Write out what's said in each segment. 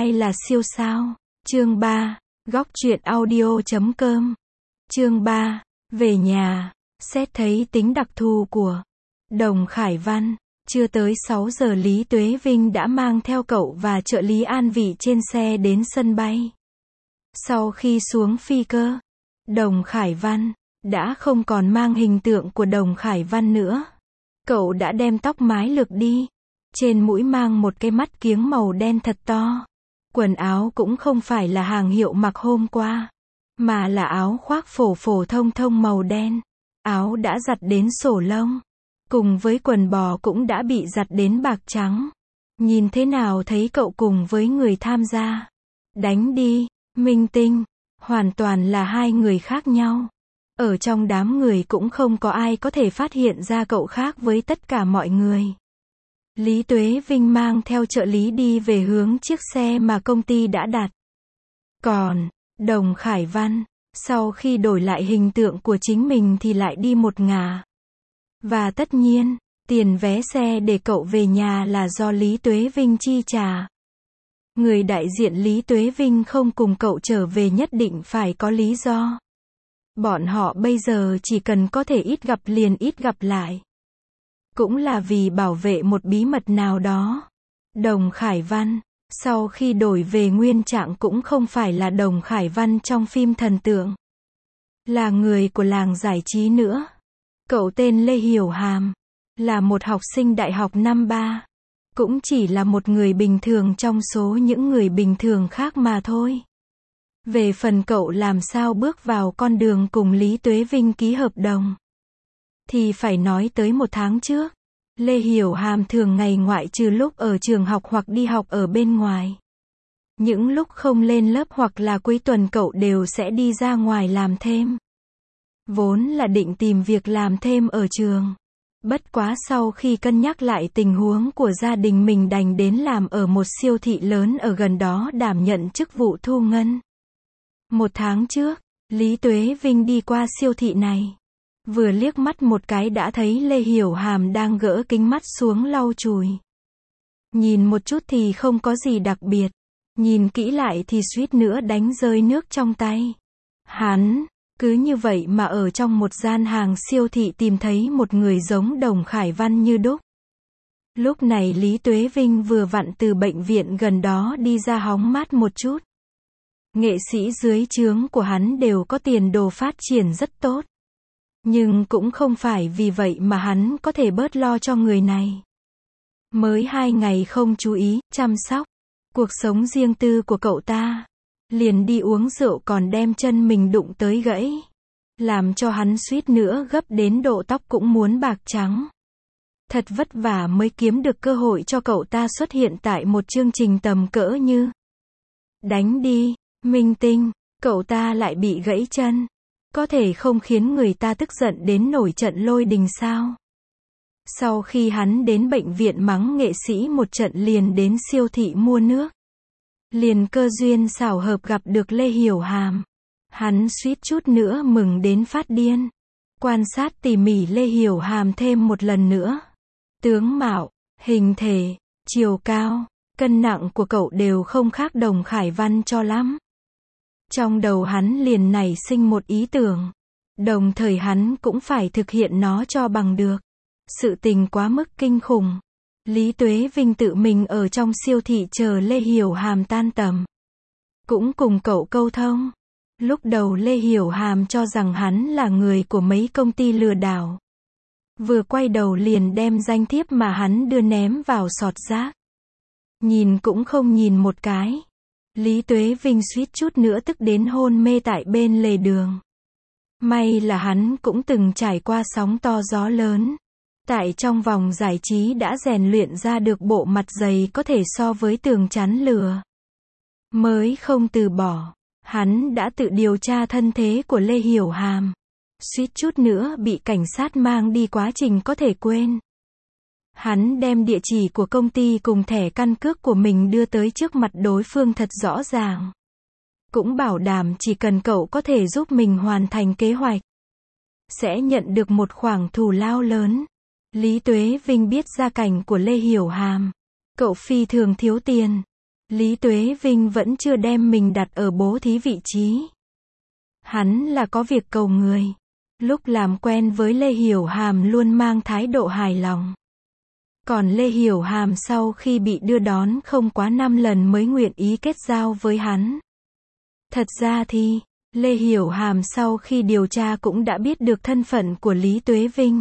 Ai là siêu sao? Chương 3, góc truyện audio.com. Chương 3, về nhà. Xét thấy tính đặc thù của Đồng Khải Văn, chưa tới 6 giờ Lý Tuế Vinh đã mang theo cậu và trợ lý An Vị trên xe đến sân bay. Sau khi xuống phi cơ, Đồng Khải Văn đã không còn mang hình tượng của Đồng Khải Văn nữa. Cậu đã đem tóc mái lược đi, trên mũi mang một cái mắt kiếng màu đen thật to. Quần áo cũng không phải là hàng hiệu mặc hôm qua, mà là áo khoác phổ phổ thông thông màu đen. Áo đã giặt đến sổ lông, cùng với quần bò cũng đã bị giặt đến bạc trắng. Nhìn thế nào thấy cậu cùng với người tham gia Đánh Đi, Minh Tinh, hoàn toàn là hai người khác nhau. Ở trong đám người cũng không có ai có thể phát hiện ra cậu khác với tất cả mọi người. Lý Tuế Vinh mang theo trợ lý đi về hướng chiếc xe mà công ty đã đặt. Còn Đồng Khải Văn, sau khi đổi lại hình tượng của chính mình thì lại đi một ngả. Và tất nhiên, tiền vé xe để cậu về nhà là do Lý Tuế Vinh chi trả. Người đại diện Lý Tuế Vinh không cùng cậu trở về nhất định phải có lý do. Bọn họ bây giờ chỉ cần có thể ít gặp liền ít gặp lại. Cũng là vì bảo vệ một bí mật nào đó. Đồng Khải Văn, sau khi đổi về nguyên trạng cũng không phải là Đồng Khải Văn trong phim thần tượng. Là người của làng giải trí nữa. Cậu tên Lê Hiểu Hàm, là một học sinh đại học năm 3. Cũng chỉ là một người bình thường trong số những người bình thường khác mà thôi. Về phần cậu làm sao bước vào con đường cùng Lý Tuế Vinh ký hợp đồng, thì phải nói tới 1 tháng trước. Lê Hiểu Hàm thường ngày ngoại trừ lúc ở trường học hoặc đi học ở bên ngoài. Những lúc không lên lớp hoặc là cuối tuần cậu đều sẽ đi ra ngoài làm thêm. Vốn là định tìm việc làm thêm ở trường. Bất quá sau khi cân nhắc lại tình huống của gia đình mình đành đến làm ở một siêu thị lớn ở gần đó đảm nhận chức vụ thu ngân. 1 tháng trước, Lý Tuế Vinh đi qua siêu thị này. Vừa liếc mắt một cái đã thấy Lê Hiểu Hàm đang gỡ kính mắt xuống lau chùi. Nhìn một chút thì không có gì đặc biệt. Nhìn kỹ lại thì suýt nữa đánh rơi nước trong tay. Hắn cứ như vậy mà ở trong một gian hàng siêu thị tìm thấy một người giống Đồng Khải Văn như đúc. Lúc này Lý Tuế Vinh vừa vặn từ bệnh viện gần đó đi ra hóng mát một chút. Nghệ sĩ dưới trướng của hắn đều có tiền đồ phát triển rất tốt. Nhưng cũng không phải vì vậy mà hắn có thể bớt lo cho người này. Mới 2 ngày không chú ý, chăm sóc cuộc sống riêng tư của cậu ta, liền đi uống rượu còn đem chân mình đụng tới gãy. Làm cho hắn suýt nữa gấp đến độ tóc cũng muốn bạc trắng. Thật vất vả mới kiếm được cơ hội cho cậu ta xuất hiện tại một chương trình tầm cỡ như Đánh Đi, Minh Tinh, cậu ta lại bị gãy chân. Có thể không khiến người ta tức giận đến nổi trận lôi đình sao? Sau khi hắn đến bệnh viện mắng nghệ sĩ một trận liền đến siêu thị mua nước. Liền cơ duyên xảo hợp gặp được Lê Hiểu Hàm. Hắn suýt chút nữa mừng đến phát điên. Quan sát tỉ mỉ Lê Hiểu Hàm thêm một lần nữa. Tướng mạo, hình thể, chiều cao, cân nặng của cậu đều không khác Đồng Khải Văn cho lắm. Trong đầu hắn liền nảy sinh một ý tưởng. Đồng thời hắn cũng phải thực hiện nó cho bằng được. Sự tình quá mức kinh khủng. Lý Tuế Vinh tự mình ở trong siêu thị chờ Lê Hiểu Hàm tan tầm. Cũng cùng cậu câu thông. Lúc đầu Lê Hiểu Hàm cho rằng hắn là người của mấy công ty lừa đảo. Vừa quay đầu liền đem danh thiếp mà hắn đưa ném vào sọt rác. Nhìn cũng không nhìn một cái. Lý Tuế Vinh suýt chút nữa tức đến hôn mê tại bên lề đường. May là hắn cũng từng trải qua sóng to gió lớn. Tại trong vòng giải trí đã rèn luyện ra được bộ mặt dày có thể so với tường chắn lửa. Mới không từ bỏ. Hắn đã tự điều tra thân thế của Lê Hiểu Hàm. Suýt chút nữa bị cảnh sát mang đi quá trình có thể quên. Hắn đem địa chỉ của công ty cùng thẻ căn cước của mình đưa tới trước mặt đối phương thật rõ ràng. Cũng bảo đảm chỉ cần cậu có thể giúp mình hoàn thành kế hoạch, sẽ nhận được một khoản thù lao lớn. Lý Tuế Vinh biết gia cảnh của Lê Hiểu Hàm. Cậu phi thường thiếu tiền. Lý Tuế Vinh vẫn chưa đem mình đặt ở bố thí vị trí. Hắn là có việc cầu người. Lúc làm quen với Lê Hiểu Hàm luôn mang thái độ hài lòng. Còn Lê Hiểu Hàm sau khi bị đưa đón không quá 5 lần mới nguyện ý kết giao với hắn. Thật ra thì, Lê Hiểu Hàm sau khi điều tra cũng đã biết được thân phận của Lý Tuế Vinh.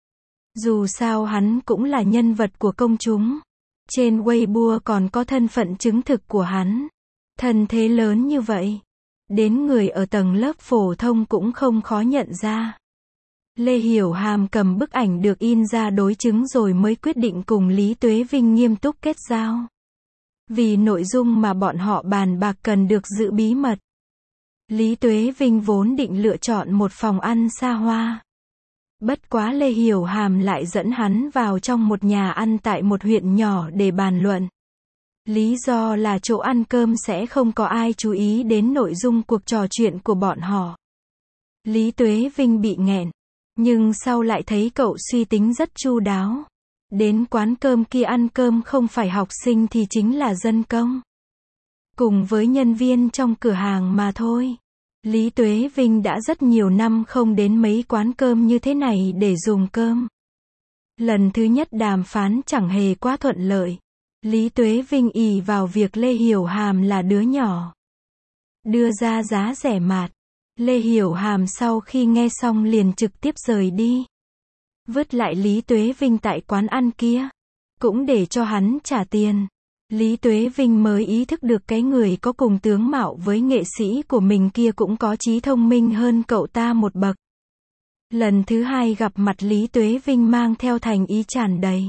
Dù sao hắn cũng là nhân vật của công chúng. Trên Weibo còn có thân phận chứng thực của hắn. Thân thế lớn như vậy. Đến người ở tầng lớp phổ thông cũng không khó nhận ra. Lê Hiểu Hàm cầm bức ảnh được in ra đối chứng rồi mới quyết định cùng Lý Tuế Vinh nghiêm túc kết giao. Vì nội dung mà bọn họ bàn bạc cần được giữ bí mật. Lý Tuế Vinh vốn định lựa chọn một phòng ăn xa hoa. Bất quá Lê Hiểu Hàm lại dẫn hắn vào trong một nhà ăn tại một huyện nhỏ để bàn luận. Lý do là chỗ ăn cơm sẽ không có ai chú ý đến nội dung cuộc trò chuyện của bọn họ. Lý Tuế Vinh bị nghẹn. Nhưng sau lại thấy cậu suy tính rất chu đáo. Đến quán cơm kia ăn cơm không phải học sinh thì chính là dân công. Cùng với nhân viên trong cửa hàng mà thôi. Lý Tuế Vinh đã rất nhiều năm không đến mấy quán cơm như thế này để dùng cơm. Lần thứ nhất đàm phán chẳng hề quá thuận lợi. Lý Tuế Vinh ỷ vào việc Lê Hiểu Hàm là đứa nhỏ. Đưa ra giá rẻ mạt. Lê Hiểu Hàm sau khi nghe xong liền trực tiếp rời đi. Vứt lại Lý Tuế Vinh tại quán ăn kia. Cũng để cho hắn trả tiền. Lý Tuế Vinh mới ý thức được cái người có cùng tướng mạo với nghệ sĩ của mình kia cũng có trí thông minh hơn cậu ta một bậc. Lần thứ hai gặp mặt Lý Tuế Vinh mang theo thành ý tràn đầy.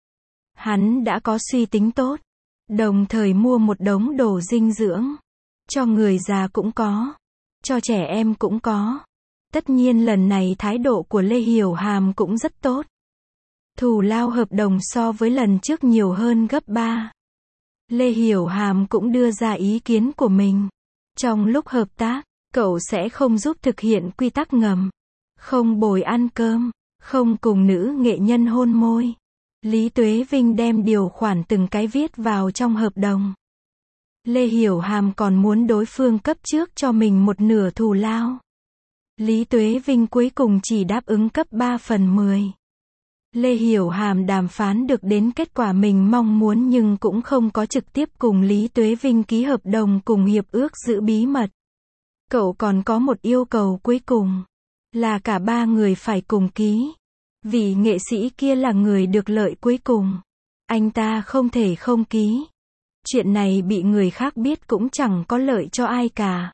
Hắn đã có suy tính tốt. Đồng thời mua một đống đồ dinh dưỡng. Cho người già cũng có. Cho trẻ em cũng có. Tất nhiên lần này thái độ của Lê Hiểu Hàm cũng rất tốt. Thù lao hợp đồng so với lần trước nhiều hơn gấp 3. Lê Hiểu Hàm cũng đưa ra ý kiến của mình. Trong lúc hợp tác, cậu sẽ không giúp thực hiện quy tắc ngầm. Không bồi ăn cơm. Không cùng nữ nghệ nhân hôn môi. Lý Tuế Vinh đem điều khoản từng cái viết vào trong hợp đồng. Lê Hiểu Hàm còn muốn đối phương cấp trước cho mình một nửa thù lao. Lý Tuế Vinh cuối cùng chỉ đáp ứng cấp 3/10. Lê Hiểu Hàm đàm phán được đến kết quả mình mong muốn nhưng cũng không có trực tiếp cùng Lý Tuế Vinh ký hợp đồng cùng hiệp ước giữ bí mật. Cậu còn có một yêu cầu cuối cùng. Là cả ba người phải cùng ký. Vì nghệ sĩ kia là người được lợi cuối cùng. Anh ta không thể không ký. Chuyện này bị người khác biết cũng chẳng có lợi cho ai cả.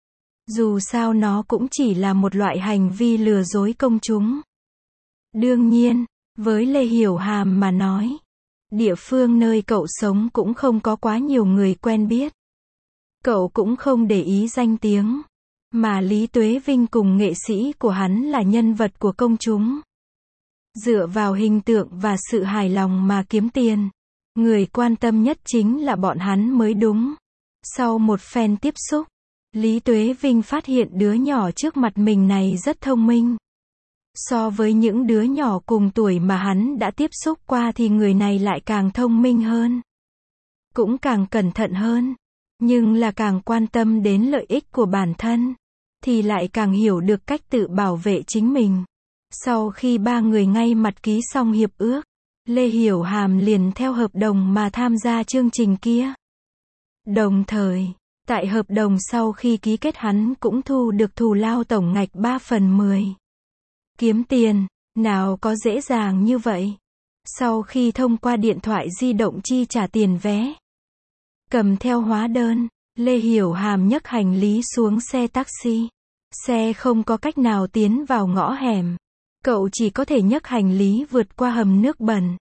Dù sao nó cũng chỉ là một loại hành vi lừa dối công chúng. Đương nhiên, với Lê Hiểu Hàm mà nói, địa phương nơi cậu sống cũng không có quá nhiều người quen biết. Cậu cũng không để ý danh tiếng. Mà Lý Tuế Vinh cùng nghệ sĩ của hắn là nhân vật của công chúng. Dựa vào hình tượng và sự hài lòng mà kiếm tiền. Người quan tâm nhất chính là bọn hắn mới đúng. Sau một phen tiếp xúc, Lý Tuế Vinh phát hiện đứa nhỏ trước mặt mình này rất thông minh. So với những đứa nhỏ cùng tuổi mà hắn đã tiếp xúc qua thì người này lại càng thông minh hơn. Cũng càng cẩn thận hơn. Nhưng là càng quan tâm đến lợi ích của bản thân. Thì lại càng hiểu được cách tự bảo vệ chính mình. Sau khi ba người ngay mặt ký xong hiệp ước, Lê Hiểu Hàm liền theo hợp đồng mà tham gia chương trình kia. Đồng thời, tại hợp đồng sau khi ký kết hắn cũng thu được thù lao tổng ngạch 3/10. Kiếm tiền, nào có dễ dàng như vậy. Sau khi thông qua điện thoại di động chi trả tiền vé, cầm theo hóa đơn, Lê Hiểu Hàm nhấc hành lý xuống xe taxi. Xe không có cách nào tiến vào ngõ hẻm. Cậu chỉ có thể nhấc hành lý vượt qua hầm nước bẩn.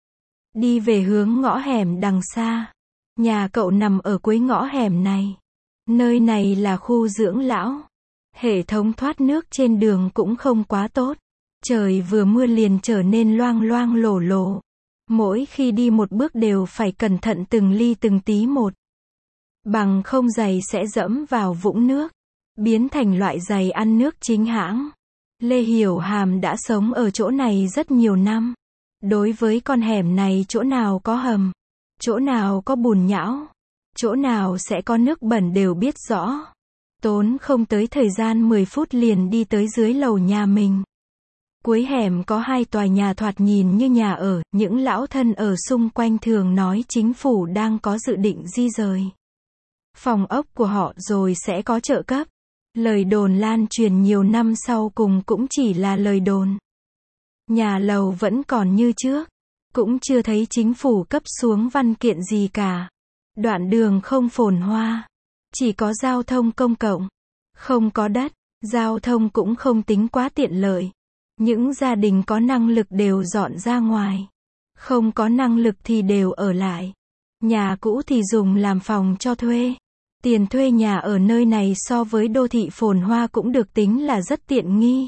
Đi về hướng ngõ hẻm đằng xa. Nhà cậu nằm ở cuối ngõ hẻm này. Nơi này là khu dưỡng lão. Hệ thống thoát nước trên đường cũng không quá tốt. Trời vừa mưa liền trở nên loang loang lổ lổ. Mỗi khi đi một bước đều phải cẩn thận từng ly từng tí một. Bằng không giày sẽ dẫm vào vũng nước. Biến thành loại giày ăn nước chính hãng. Lê Hiểu Hàm đã sống ở chỗ này rất nhiều năm. Đối với con hẻm này chỗ nào có hầm, chỗ nào có bùn nhão, chỗ nào sẽ có nước bẩn đều biết rõ. Tốn không tới thời gian 10 phút liền đi tới dưới lầu nhà mình. Cuối hẻm có 2 tòa nhà thoạt nhìn như nhà ở, những lão thân ở xung quanh thường nói chính phủ đang có dự định di rời phòng ốc của họ rồi sẽ có trợ cấp. Lời đồn lan truyền nhiều năm sau cùng cũng chỉ là lời đồn. Nhà lầu vẫn còn như trước, cũng chưa thấy chính phủ cấp xuống văn kiện gì cả. Đoạn đường không phồn hoa, chỉ có giao thông công cộng, không có đất, giao thông cũng không tính quá tiện lợi. Những gia đình có năng lực đều dọn ra ngoài, không có năng lực thì đều ở lại. Nhà cũ thì dùng làm phòng cho thuê. Tiền thuê nhà ở nơi này so với đô thị phồn hoa cũng được tính là rất tiện nghi.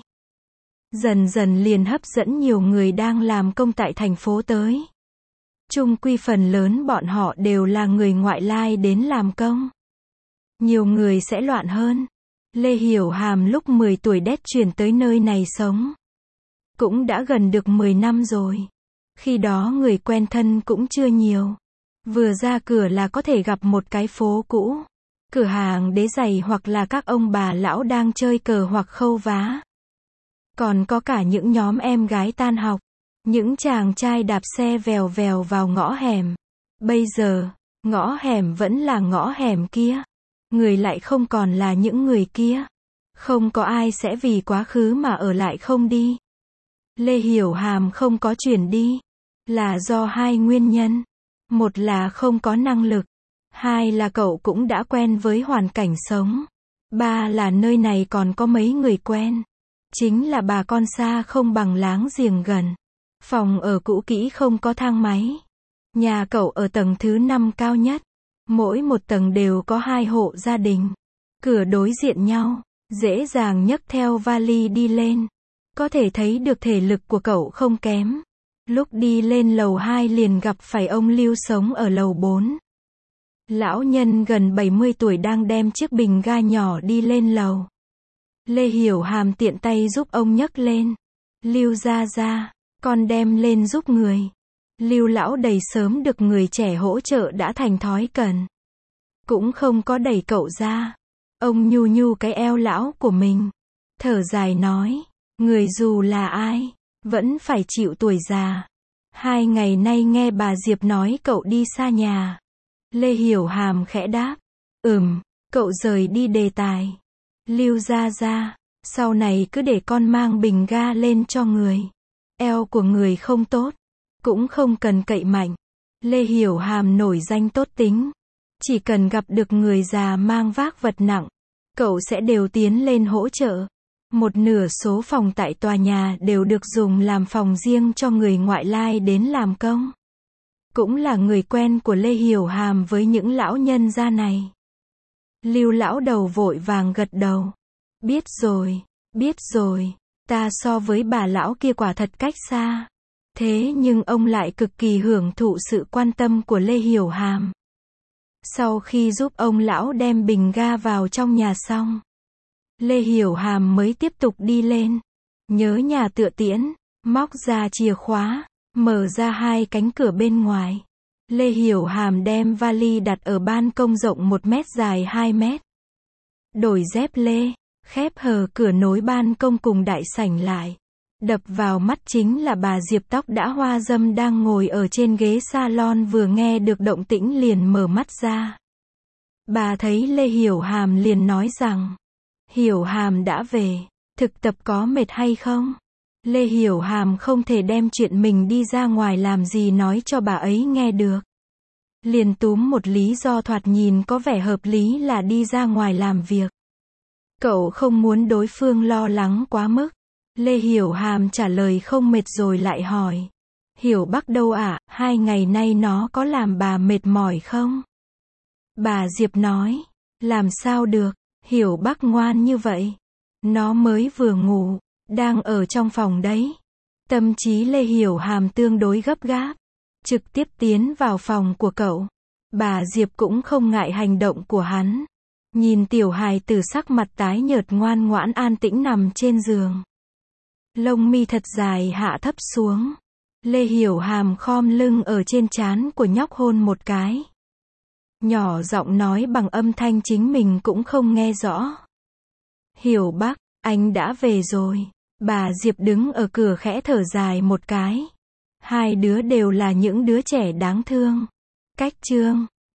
Dần dần liền hấp dẫn nhiều người đang làm công tại thành phố tới. Chung quy phần lớn bọn họ đều là người ngoại lai đến làm công. Nhiều người sẽ loạn hơn. Lê Hiểu Hàm lúc 10 tuổi đét chuyển tới nơi này sống. Cũng đã gần được 10 năm rồi. Khi đó người quen thân cũng chưa nhiều. Vừa ra cửa là có thể gặp một cái phố cũ, cửa hàng đế giày hoặc là các ông bà lão đang chơi cờ hoặc khâu vá. Còn có cả những nhóm em gái tan học, những chàng trai đạp xe vèo vèo vào ngõ hẻm. Bây giờ, ngõ hẻm vẫn là ngõ hẻm kia. Người lại không còn là những người kia. Không có ai sẽ vì quá khứ mà ở lại không đi. Lê Hiểu Hàm không có chuyển đi, là do 2 nguyên nhân. Một là không có năng lực. 2 là cậu cũng đã quen với hoàn cảnh sống. 3 là nơi này còn có mấy người quen. Chính là bà con xa không bằng láng giềng gần. Phòng ở cũ kỹ không có thang máy. Nhà cậu ở tầng thứ 5 cao nhất. Mỗi một tầng đều có 2 hộ gia đình. Cửa đối diện nhau, dễ dàng nhấc theo vali đi lên. Có thể thấy được thể lực của cậu không kém. Lúc đi lên lầu 2 liền gặp phải ông Lưu sống ở lầu 4. Lão nhân gần 70 tuổi đang đem chiếc bình ga nhỏ đi lên lầu. Lê Hiểu Hàm tiện tay giúp ông nhấc lên. Lưu ra, con đem lên giúp người. Lưu lão đầy sớm được người trẻ hỗ trợ đã thành thói cần. Cũng không có đẩy cậu ra. Ông nhu nhu cái eo lão của mình. Thở dài nói, người dù là ai, vẫn phải chịu tuổi già. 2 ngày nay nghe bà Diệp nói cậu đi xa nhà. Lê Hiểu Hàm khẽ đáp, cậu rời đi đề tài. Lưu ra, sau này cứ để con mang bình ga lên cho người. Eo của người không tốt, cũng không cần cậy mạnh. Lê Hiểu Hàm nổi danh tốt tính. Chỉ cần gặp được người già mang vác vật nặng, cậu sẽ đều tiến lên hỗ trợ. Một nửa số phòng tại tòa nhà đều được dùng làm phòng riêng cho người ngoại lai đến làm công. Cũng là người quen của Lê Hiểu Hàm với những lão nhân gia này. Lưu lão đầu vội vàng gật đầu. Biết rồi, ta so với bà lão kia quả thật cách xa. Thế nhưng ông lại cực kỳ hưởng thụ sự quan tâm của Lê Hiểu Hàm. Sau khi giúp ông lão đem bình ga vào trong nhà xong, Lê Hiểu Hàm mới tiếp tục đi lên. Nhớ nhà tựa tiễn, móc ra chìa khóa, mở ra 2 cánh cửa bên ngoài. Lê Hiểu Hàm đem vali đặt ở ban công rộng 1 mét dài 2 mét. Đổi dép lê, khép hờ cửa nối ban công cùng đại sảnh lại. Đập vào mắt chính là bà Diệp tóc đã hoa râm đang ngồi ở trên ghế salon vừa nghe được động tĩnh liền mở mắt ra. Bà thấy Lê Hiểu Hàm liền nói rằng, Hiểu Hàm đã về, thực tập có mệt hay không? Lê Hiểu Hàm không thể đem chuyện mình đi ra ngoài làm gì nói cho bà ấy nghe được. Liền túm một lý do thoạt nhìn có vẻ hợp lý là đi ra ngoài làm việc. Cậu không muốn đối phương lo lắng quá mức. Lê Hiểu Hàm trả lời không mệt rồi lại hỏi. Hiểu Bắc đâu ạ, 2 ngày nay nó có làm bà mệt mỏi không? Bà Diệp nói, làm sao được, Hiểu Bắc ngoan như vậy. Nó mới vừa ngủ, đang ở trong phòng đấy. Tâm trí Lê Hiểu Hàm tương đối gấp gáp. Trực tiếp tiến vào phòng của cậu. Bà Diệp cũng không ngại hành động của hắn. Nhìn tiểu hài tử sắc mặt tái nhợt ngoan ngoãn an tĩnh nằm trên giường. Lông mi thật dài hạ thấp xuống. Lê Hiểu Hàm khom lưng ở trên trán của nhóc hôn một cái. Nhỏ giọng nói bằng âm thanh chính mình cũng không nghe rõ. Hiểu bác, anh đã về rồi. Bà Diệp đứng ở cửa khẽ thở dài một cái. Hai đứa đều là những đứa trẻ đáng thương. Cách chương